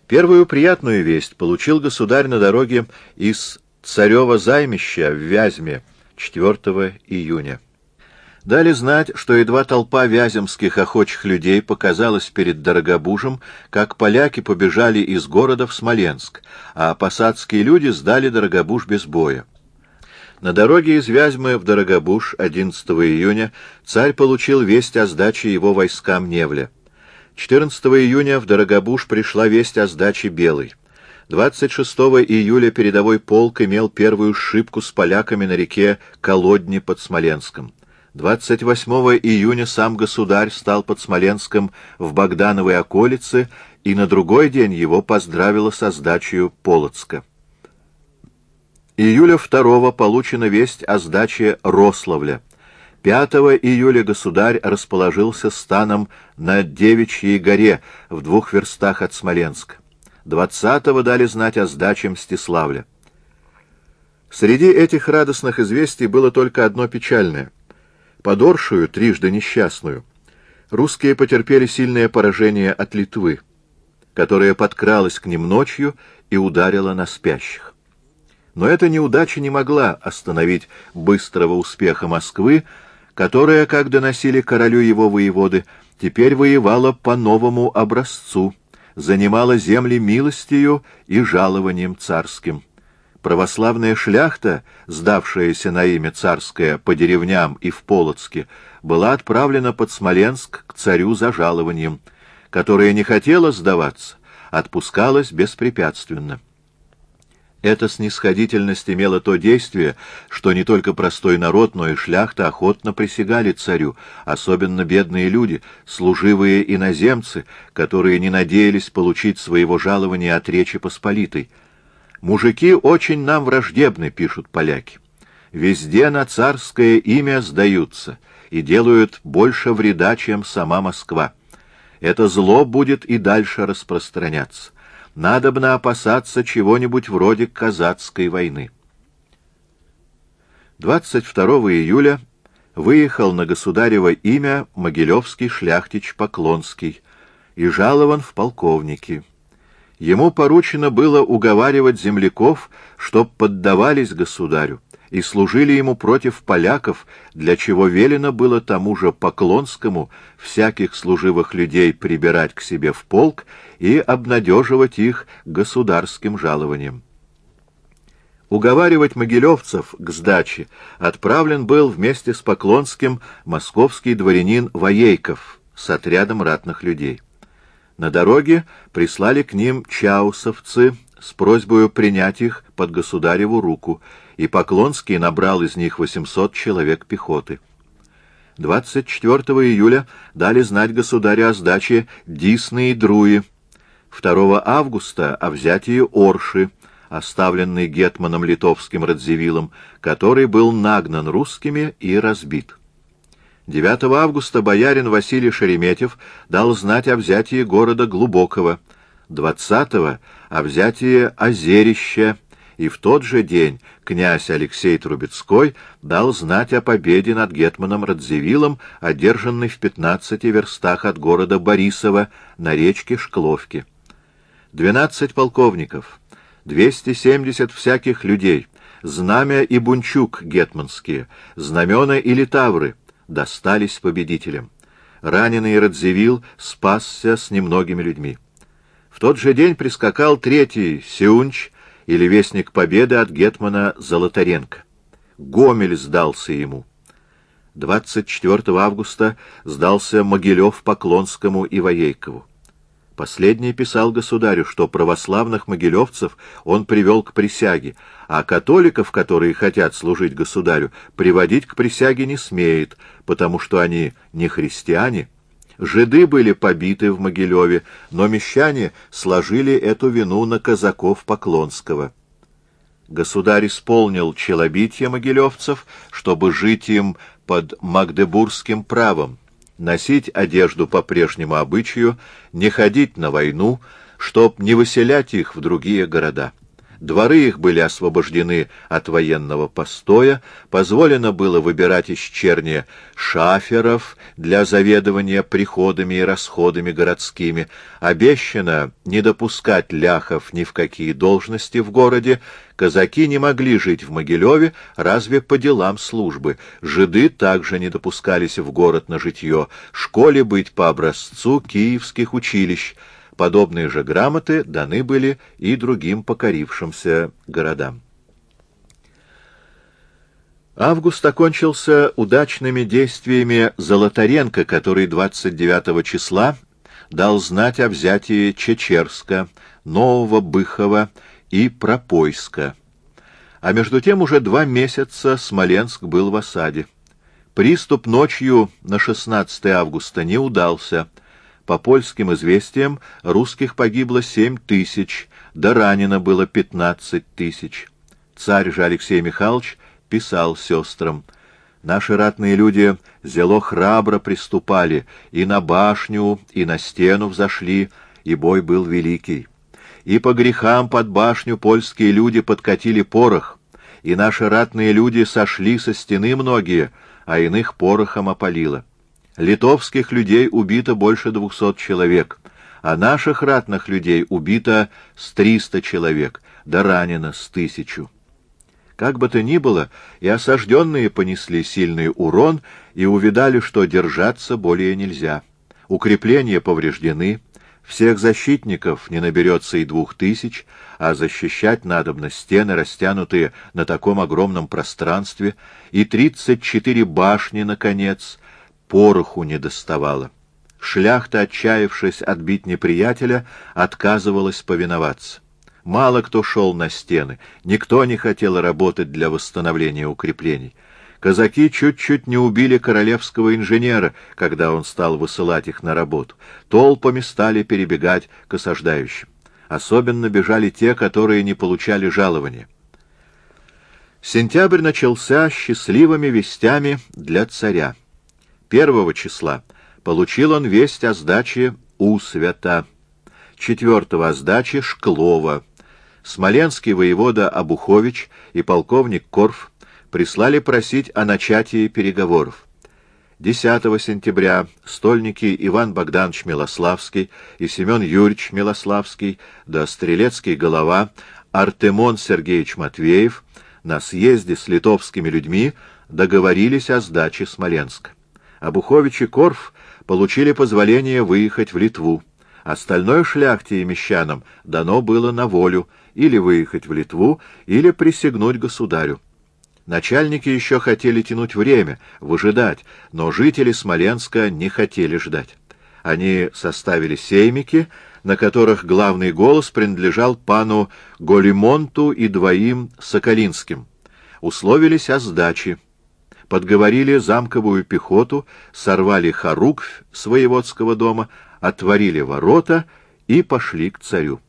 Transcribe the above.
Первую приятную весть получил государь на дороге из Царева займища в Вязьме 4 июня. Дали знать, что едва толпа вяземских охочих людей показалась перед Дорогобужем, как поляки побежали из города в Смоленск, а посадские люди сдали Дорогобуж без боя. На дороге из Вязьмы в Дорогобуж 11 июня царь получил весть о сдаче его войскам Невля. 14 июня в Дорогобуж пришла весть о сдаче Белой. 26 июля передовой полк имел первую сшибку с поляками на реке Колодни под Смоленском. 28 июня сам государь стал под Смоленском в Богдановой околице, и на другой день его поздравило со сдачей Полоцка. Июля 2 получена весть о сдаче Рославля. 5 июля государь расположился станом на Девичьей горе в 2 верстах от Смоленска. 20-го дали знать о сдаче Мстиславля. Среди этих радостных известий было только одно печальное. Под Оршею, трижды несчастную, русские потерпели сильное поражение от Литвы, которая подкралась к ним ночью и ударила на спящих. Но эта неудача не могла остановить быстрого успеха Москвы, которая, как доносили королю его воеводы, теперь воевала по новому образцу, занимала земли милостью и жалованием царским. Православная шляхта, сдавшаяся на имя царское по деревням и в Полоцке, была отправлена под Смоленск к царю за жалованием, которая не хотела сдаваться, отпускалась беспрепятственно. Эта снисходительность имела то действие, что не только простой народ, но и шляхта охотно присягали царю, особенно бедные люди, служивые иноземцы, которые не надеялись получить своего жалования от Речи Посполитой. «Мужики очень нам враждебны», — пишут поляки. «Везде на царское имя сдаются и делают больше вреда, чем сама Москва. Это зло будет и дальше распространяться. Надобно опасаться чего-нибудь вроде казацкой войны». 22 июля выехал на государево имя могилевский шляхтич Поклонский и жалован в полковники. Ему поручено было уговаривать земляков, чтоб поддавались государю и служили ему против поляков, для чего велено было тому же Поклонскому всяких служивых людей прибирать к себе в полк и обнадеживать их государским жалованием. Уговаривать могилевцев к сдаче отправлен был вместе с Поклонским московский дворянин Воейков с отрядом ратных людей. На дороге прислали к ним чаусовцы с просьбой принять их под государеву руку, и Поклонский набрал из них 800 человек пехоты. 24 июля дали знать государю о сдаче Дисны и Друи, 2 августа о взятии Орши, оставленной гетманом литовским Радзивиллом, который был нагнан русскими и разбит. 9 августа боярин Василий Шереметьев дал знать о взятии города Глубокого, 20-го о взятии Озерища, и в тот же день князь Алексей Трубецкой дал знать о победе над гетманом Радзивиллом, одержанной в 15 верстах от города Борисова на речке Шкловке. 12 полковников, 270 всяких людей, знамя и бунчук гетманские, знамена и литавры достались победителям. Раненый Радзивилл спасся с немногими людьми. В тот же день прискакал 3-й Сеунч, или вестник победы от гетмана Золотаренко. Гомель сдался ему. 24 августа сдался Могилев Поклонскому и Воейкову. Последний писал государю, что православных могилевцев он привел к присяге, а католиков, которые хотят служить государю, приводить к присяге не смеет, потому что они не христиане. Жиды были побиты в Могилеве, но мещане сложили эту вину на казаков Поклонского. Государь исполнил челобитие могилевцев, чтобы жить им под магдебургским правом, носить одежду по прежнему обычаю, не ходить на войну, чтоб не выселять их в другие города. Дворы их были освобождены от военного постоя, позволено было выбирать из черни шаферов для заведования приходами и расходами городскими, обещано не допускать ляхов ни в какие должности в городе, казаки не могли жить в Могилеве, разве по делам службы, жиды также не допускались в город на житье, школе быть по образцу киевских училищ. Подобные же грамоты даны были и другим покорившимся городам. Август окончился удачными действиями Золотаренко, который 29 числа дал знать о взятии Чечерска, Нового Быхова и Пропойска. А между тем уже 2 месяца Смоленск был в осаде. Приступ ночью на 16 августа не удался. По польским известиям, русских погибло 7 тысяч, да ранено было 15 тысяч. Царь же Алексей Михайлович писал сестрам: «Наши ратные люди зело храбро приступали, и на башню, и на стену взошли, и бой был великий. И по грехам под башню польские люди подкатили порох, и наши ратные люди сошли со стены многие, а иных порохом опалило. Литовских людей убито больше 200 человек, а наших ратных людей убито с 300 человек, да ранено с 1000. Как бы то ни было, и осажденные понесли сильный урон и увидали, что держаться более нельзя. Укрепления повреждены, всех защитников не наберется и 2000, а защищать надобно стены, растянутые на таком огромном пространстве, и 34 башни, наконец, пороху не доставало. Шляхта, отчаявшись отбить неприятеля, отказывалась повиноваться. Мало кто шел на стены, никто не хотел работать для восстановления укреплений. Казаки чуть-чуть не убили королевского инженера, когда он стал высылать их на работу. Толпами стали перебегать к осаждающим. Особенно бежали те, которые не получали жалования. Сентябрь начался счастливыми вестями для царя. 1 числа получил он весть о сдаче Усвята, 4 о сдаче Шклова. Смоленский воевода Обухович и полковник Корф прислали просить о начатии переговоров. 10 сентября стольники Иван Богданович Милославский и Семен Юрьевич Милославский, да стрелецкий голова Артемон Сергеевич Матвеев на съезде с литовскими людьми договорились о сдаче Смоленска. Обухович и Корф получили позволение выехать в Литву. Остальной шляхте и мещанам дано было на волю или выехать в Литву, или присягнуть государю. Начальники еще хотели тянуть время, выжидать, но жители Смоленска не хотели ждать. Они составили сеймики, на которых главный голос принадлежал пану Голимонту и 2 Соколинским. Условились о сдаче. Подговорили замковую пехоту, сорвали хоруквь с воеводского дома, отворили ворота и пошли к царю.